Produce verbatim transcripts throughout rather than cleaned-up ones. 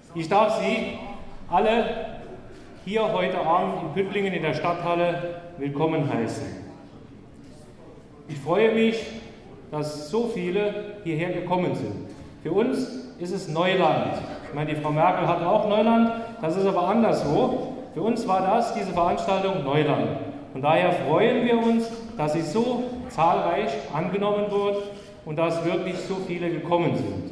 Ich darf Sie alle hier heute Abend in Püttlingen in der Stadthalle willkommen heißen. Ich freue mich, dass so viele hierher gekommen sind. Für uns ist es Neuland. Ich meine, die Frau Merkel hat auch Neuland, das ist aber anderswo. Für uns war das, diese Veranstaltung, Neuland. Von daher freuen wir uns, dass sie so zahlreich angenommen wird und dass wirklich so viele gekommen sind.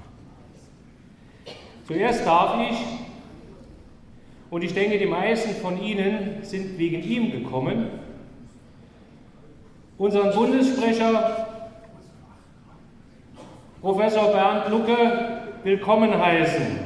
Zuerst darf ich, und ich denke, die meisten von Ihnen sind wegen ihm gekommen, unseren Bundessprecher, Professor Bernd Lucke, willkommen heißen.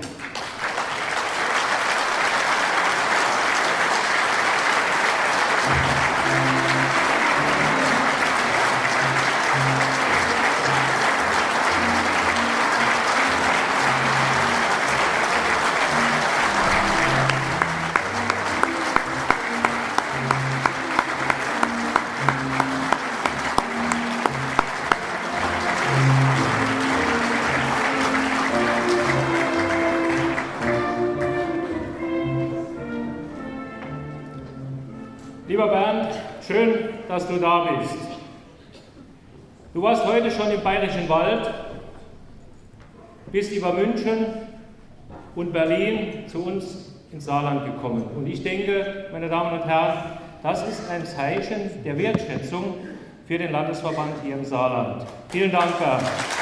Lieber Bernd, schön, dass du da bist. Du warst heute schon im Bayerischen Wald, bist über München und Berlin zu uns ins Saarland gekommen. Und ich denke, meine Damen und Herren, das ist ein Zeichen der Wertschätzung für den Landesverband hier im Saarland. Vielen Dank, Bernd.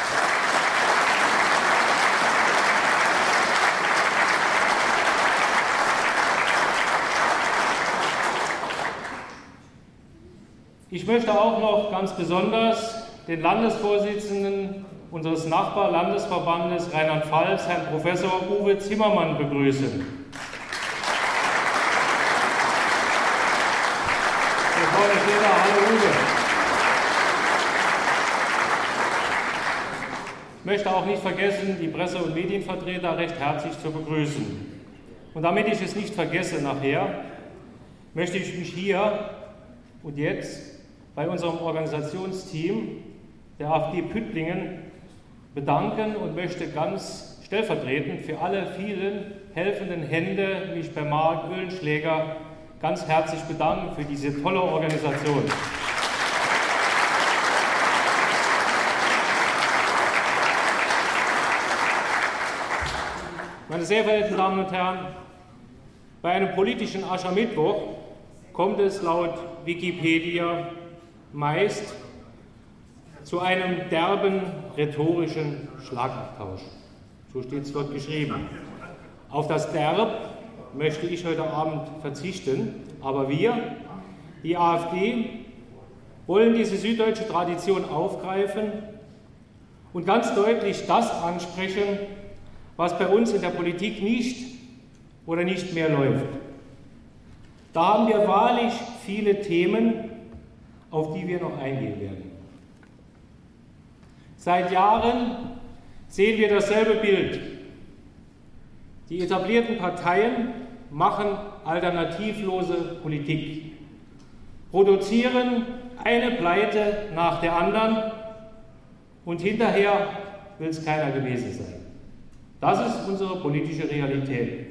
Ich möchte auch noch ganz besonders den Landesvorsitzenden unseres Nachbarlandesverbandes Rheinland-Pfalz, Herrn Professor Uwe Zimmermann, begrüßen. Hier vorne steht er. Hallo Uwe. Ich möchte auch nicht vergessen, die Presse- und Medienvertreter recht herzlich zu begrüßen. Und damit ich es nicht vergesse nachher, möchte ich mich hier und jetzt bei unserem Organisationsteam der AfD Püttlingen bedanken und möchte ganz stellvertretend für alle vielen helfenden Hände, mich bei Marc Oehlenschläger, ganz herzlich bedanken für diese tolle Organisation. Meine sehr verehrten Damen und Herren, bei einem politischen Aschermittwoch kommt es laut Wikipedia meist zu einem derben rhetorischen Schlagabtausch. So steht es dort geschrieben. Auf das Derb möchte ich heute Abend verzichten, aber wir, die AfD, wollen diese süddeutsche Tradition aufgreifen und ganz deutlich das ansprechen, was bei uns in der Politik nicht oder nicht mehr läuft. Da haben wir wahrlich viele Themen, auf die wir noch eingehen werden. Seit Jahren sehen wir dasselbe Bild. Die etablierten Parteien machen alternativlose Politik, produzieren eine Pleite nach der anderen und hinterher will es keiner gewesen sein. Das ist unsere politische Realität.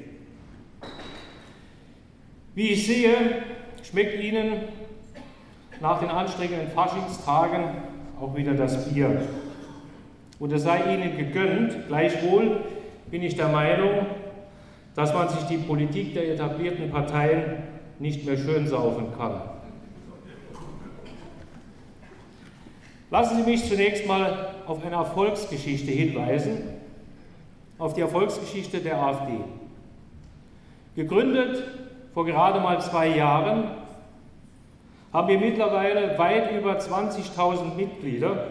Wie ich sehe, schmeckt Ihnen nach den anstrengenden Faschingstagen auch wieder das Bier. Und es sei Ihnen gegönnt. Gleichwohl bin ich der Meinung, dass man sich die Politik der etablierten Parteien nicht mehr schön saufen kann. Lassen Sie mich zunächst mal auf eine Erfolgsgeschichte hinweisen, auf die Erfolgsgeschichte der AfD. Gegründet vor gerade mal zwei Jahren haben wir mittlerweile weit über zwanzigtausend Mitglieder.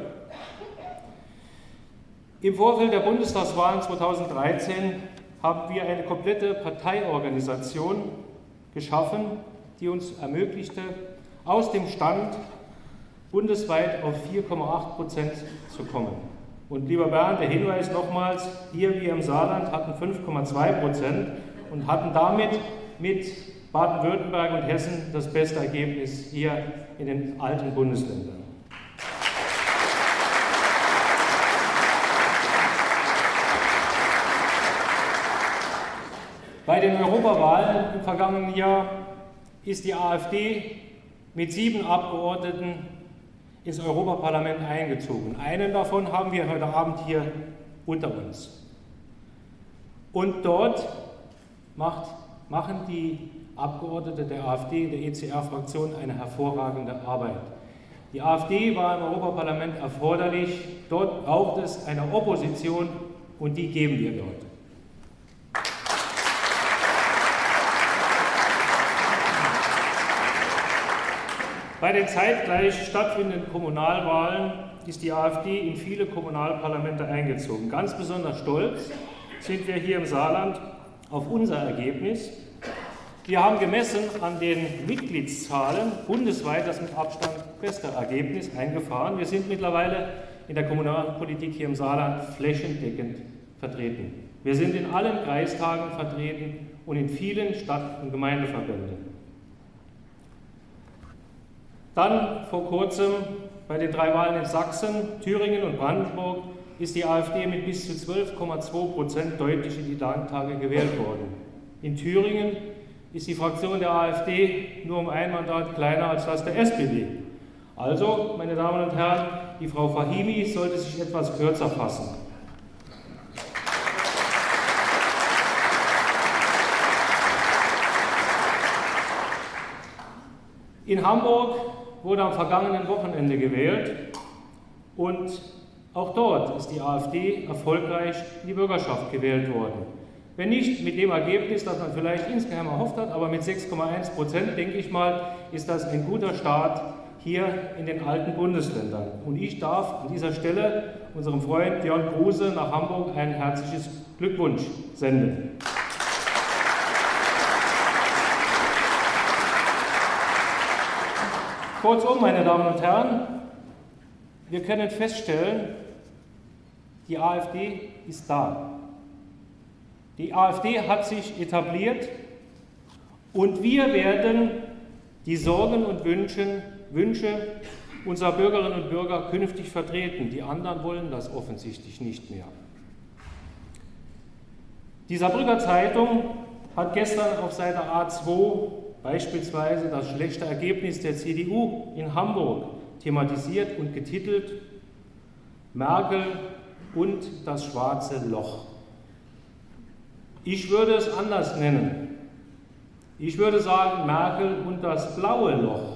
Im Vorfeld der Bundestagswahlen zweitausenddreizehn haben wir eine komplette Parteiorganisation geschaffen, die uns ermöglichte, aus dem Stand bundesweit auf vier Komma acht Prozent zu kommen. Und lieber Bernd, der Hinweis nochmals, hier wir im Saarland hatten fünf Komma zwei Prozent und hatten damit mit Baden-Württemberg und Hessen das beste Ergebnis hier in den alten Bundesländern. Bei den Europawahlen im vergangenen Jahr ist die AfD mit sieben Abgeordneten ins Europaparlament eingezogen. Einen davon haben wir heute Abend hier unter uns. Und dort macht, machen die Abgeordnete der AfD, der E C R-Fraktion, eine hervorragende Arbeit. Die AfD war im Europaparlament erforderlich, dort braucht es eine Opposition und die geben wir dort. Bei den zeitgleich stattfindenden Kommunalwahlen ist die AfD in viele Kommunalparlamente eingezogen. Ganz besonders stolz sind wir hier im Saarland auf unser Ergebnis. Wir haben gemessen an den Mitgliedszahlen bundesweit das mit Abstand beste Ergebnis eingefahren. Wir sind mittlerweile in der Kommunalpolitik hier im Saarland flächendeckend vertreten. Wir sind in allen Kreistagen vertreten und in vielen Stadt- und Gemeindeverbänden. Dann vor kurzem bei den drei Wahlen in Sachsen, Thüringen und Brandenburg ist die AfD mit bis zu zwölf Komma zwei Prozent deutlich in die Landtage gewählt worden. In Thüringen ist die Fraktion der AfD nur um ein Mandat kleiner als das der S P D. Also, meine Damen und Herren, die Frau Fahimi sollte sich etwas kürzer fassen. In Hamburg wurde am vergangenen Wochenende gewählt und auch dort ist die AfD erfolgreich in die Bürgerschaft gewählt worden. Wenn nicht mit dem Ergebnis, das man vielleicht insgeheim erhofft hat, aber mit sechs Komma eins Prozent, denke ich mal, ist das ein guter Start hier in den alten Bundesländern. Und ich darf an dieser Stelle unserem Freund Björn Kruse nach Hamburg ein herzliches Glückwunsch senden. Kurzum, meine Damen und Herren, wir können feststellen, die AfD ist da. Die AfD hat sich etabliert und wir werden die Sorgen und Wünsche, Wünsche unserer Bürgerinnen und Bürger künftig vertreten. Die anderen wollen das offensichtlich nicht mehr. Die Saarbrücker Zeitung hat gestern auf Seite A zwei beispielsweise das schlechte Ergebnis der C D U in Hamburg thematisiert und getitelt Merkel und das schwarze Loch. Ich würde es anders nennen. Ich würde sagen Merkel und das blaue Loch.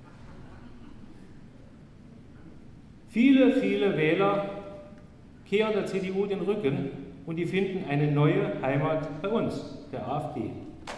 Viele, viele Wähler kehren der C D U den Rücken und die finden eine neue Heimat bei uns, der AfD.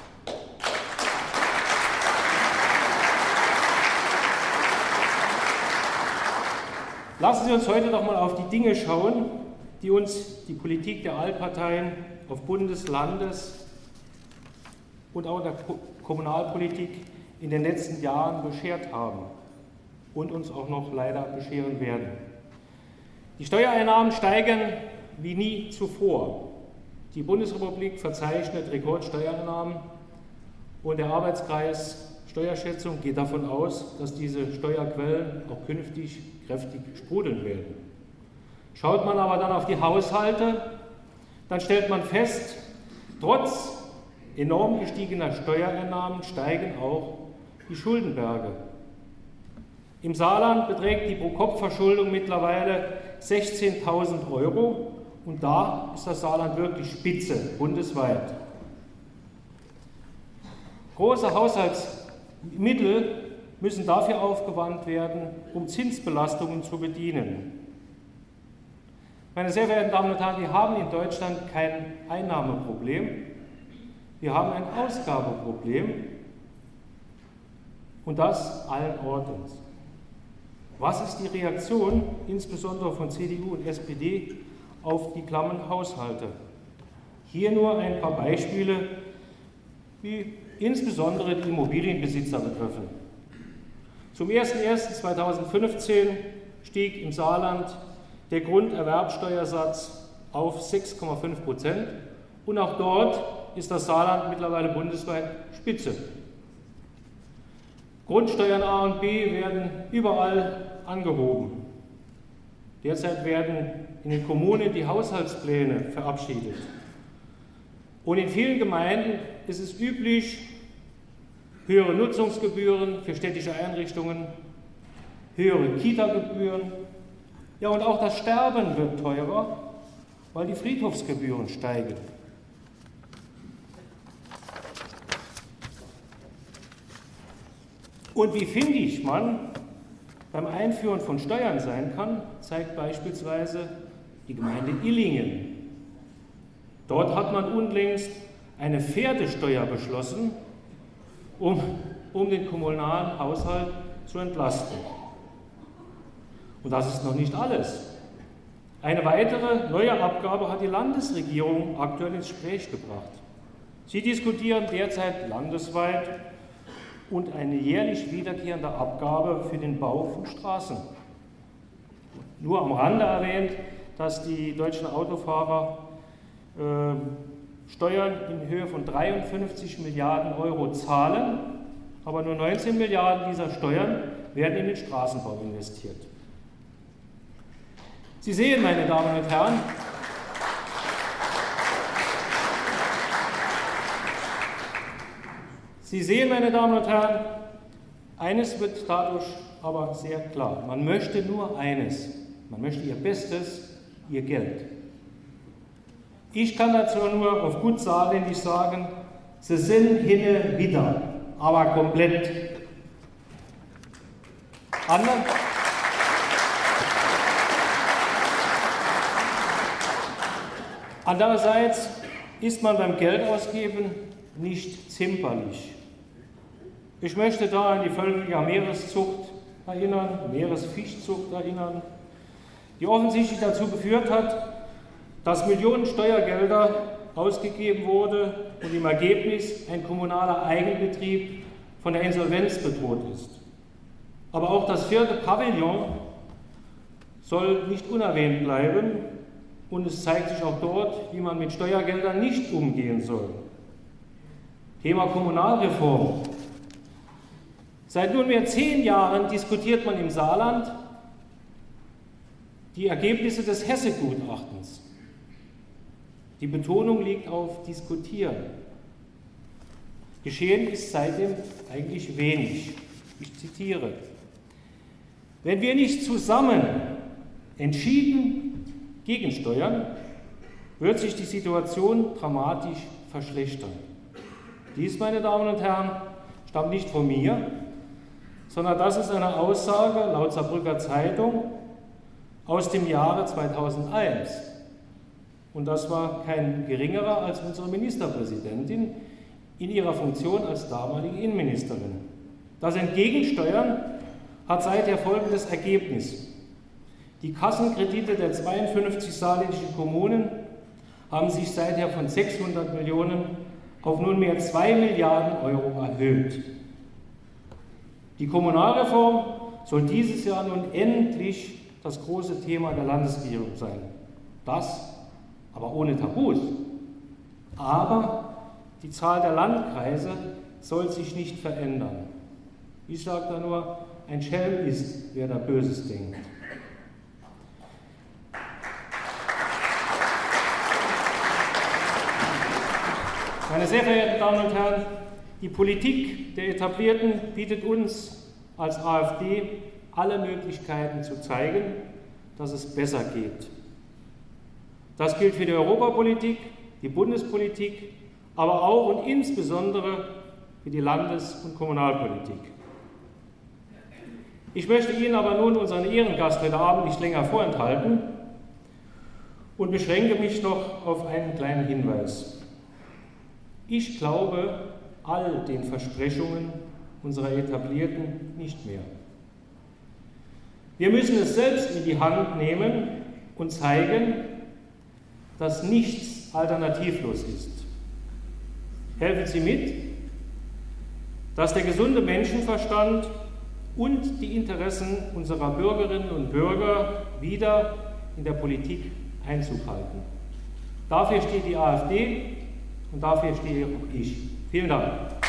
Lassen Sie uns heute doch mal auf die Dinge schauen, die uns die Politik der Altparteien auf Bundes-, Landes- und auch in der Kommunalpolitik in den letzten Jahren beschert haben und uns auch noch leider bescheren werden. Die Steuereinnahmen steigen wie nie zuvor. Die Bundesrepublik verzeichnet Rekordsteuereinnahmen und der Arbeitskreis Steuerschätzung geht davon aus, dass diese Steuerquellen auch künftig kräftig sprudeln werden. Schaut man aber dann auf die Haushalte, dann stellt man fest, trotz enorm gestiegener Steuereinnahmen steigen auch die Schuldenberge. Im Saarland beträgt die Pro-Kopf-Verschuldung mittlerweile sechzehntausend Euro und da ist das Saarland wirklich Spitze bundesweit. Große Haushaltsmittel müssen dafür aufgewandt werden, um Zinsbelastungen zu bedienen. Meine sehr verehrten Damen und Herren, wir haben in Deutschland kein Einnahmeproblem, wir haben ein Ausgabeproblem und das allen Ordens. Was ist die Reaktion, insbesondere von C D U und S P D, auf die klammen Haushalte? Hier nur ein paar Beispiele, die insbesondere die Immobilienbesitzer betreffen. Zum ersten ersten zweitausendfünfzehn stieg im Saarland der Grunderwerbsteuersatz auf sechs Komma fünf Prozent und auch dort ist das Saarland mittlerweile bundesweit Spitze. Grundsteuern A und B werden überall angehoben. Derzeit werden in den Kommunen die Haushaltspläne verabschiedet. Und in vielen Gemeinden ist es üblich, höhere Nutzungsgebühren für städtische Einrichtungen, höhere Kita-Gebühren, ja, und auch das Sterben wird teurer, weil die Friedhofsgebühren steigen. Und wie findig man beim Einführen von Steuern sein kann, zeigt beispielsweise die Gemeinde Illingen. Dort hat man unlängst eine Pferdesteuer beschlossen, um, um den kommunalen Haushalt zu entlasten. Und das ist noch nicht alles. Eine weitere neue Abgabe hat die Landesregierung aktuell ins Gespräch gebracht. Sie diskutieren derzeit landesweit und eine jährlich wiederkehrende Abgabe für den Bau von Straßen. Nur am Rande erwähnt, dass die deutschen Autofahrer äh, Steuern in Höhe von dreiundfünfzig Milliarden Euro zahlen, aber nur neunzehn Milliarden dieser Steuern werden in den Straßenbau investiert. Sie sehen, meine Damen und Herren, Sie sehen, meine Damen und Herren, eines wird dadurch aber sehr klar. Man möchte nur eines. Man möchte ihr Bestes, ihr Geld. Ich kann dazu nur auf gut saarländisch sagen, sie sind hinne wieder, aber komplett. Ander Andererseits ist man beim Geldausgeben nicht zimperlich. Ich möchte da an die völkige Meereszucht erinnern, Meeresfischzucht erinnern, die offensichtlich dazu geführt hat, dass Millionen Steuergelder ausgegeben wurde und im Ergebnis ein kommunaler Eigenbetrieb von der Insolvenz bedroht ist. Aber auch das vierte Pavillon soll nicht unerwähnt bleiben und es zeigt sich auch dort, wie man mit Steuergeldern nicht umgehen soll. Thema Kommunalreform. Seit nunmehr zehn Jahren diskutiert man im Saarland die Ergebnisse des Hesse-Gutachtens. Die Betonung liegt auf diskutieren. Geschehen ist seitdem eigentlich wenig. Ich zitiere: Wenn wir nicht zusammen entschieden gegensteuern, wird sich die Situation dramatisch verschlechtern. Dies, meine Damen und Herren, stammt nicht von mir, sondern das ist eine Aussage laut Saarbrücker Zeitung aus dem Jahre zweitausendeins. Und das war kein geringerer als unsere Ministerpräsidentin in ihrer Funktion als damalige Innenministerin. Das Entgegensteuern hat seither folgendes Ergebnis: Die Kassenkredite der zweiundfünfzig saarländischen Kommunen haben sich seither von sechshundert Millionen auf nunmehr zwei Milliarden Euro erhöht. Die Kommunalreform soll dieses Jahr nun endlich das große Thema der Landesregierung sein. Das aber ohne Tabus. Aber die Zahl der Landkreise soll sich nicht verändern. Ich sage da nur, ein Schelm ist, wer da Böses denkt. Meine sehr verehrten Damen und Herren, die Politik der Etablierten bietet uns als AfD alle Möglichkeiten zu zeigen, dass es besser geht. Das gilt für die Europapolitik, die Bundespolitik, aber auch und insbesondere für die Landes- und Kommunalpolitik. Ich möchte Ihnen aber nun unseren Ehrengast heute Abend nicht länger vorenthalten und beschränke mich noch auf einen kleinen Hinweis. Ich glaube all den Versprechungen unserer Etablierten nicht mehr. Wir müssen es selbst in die Hand nehmen und zeigen, dass nichts alternativlos ist. Helfen Sie mit, dass der gesunde Menschenverstand und die Interessen unserer Bürgerinnen und Bürger wieder in der Politik Einzug halten. Dafür steht die AfD und dafür stehe auch ich. Vielen Dank.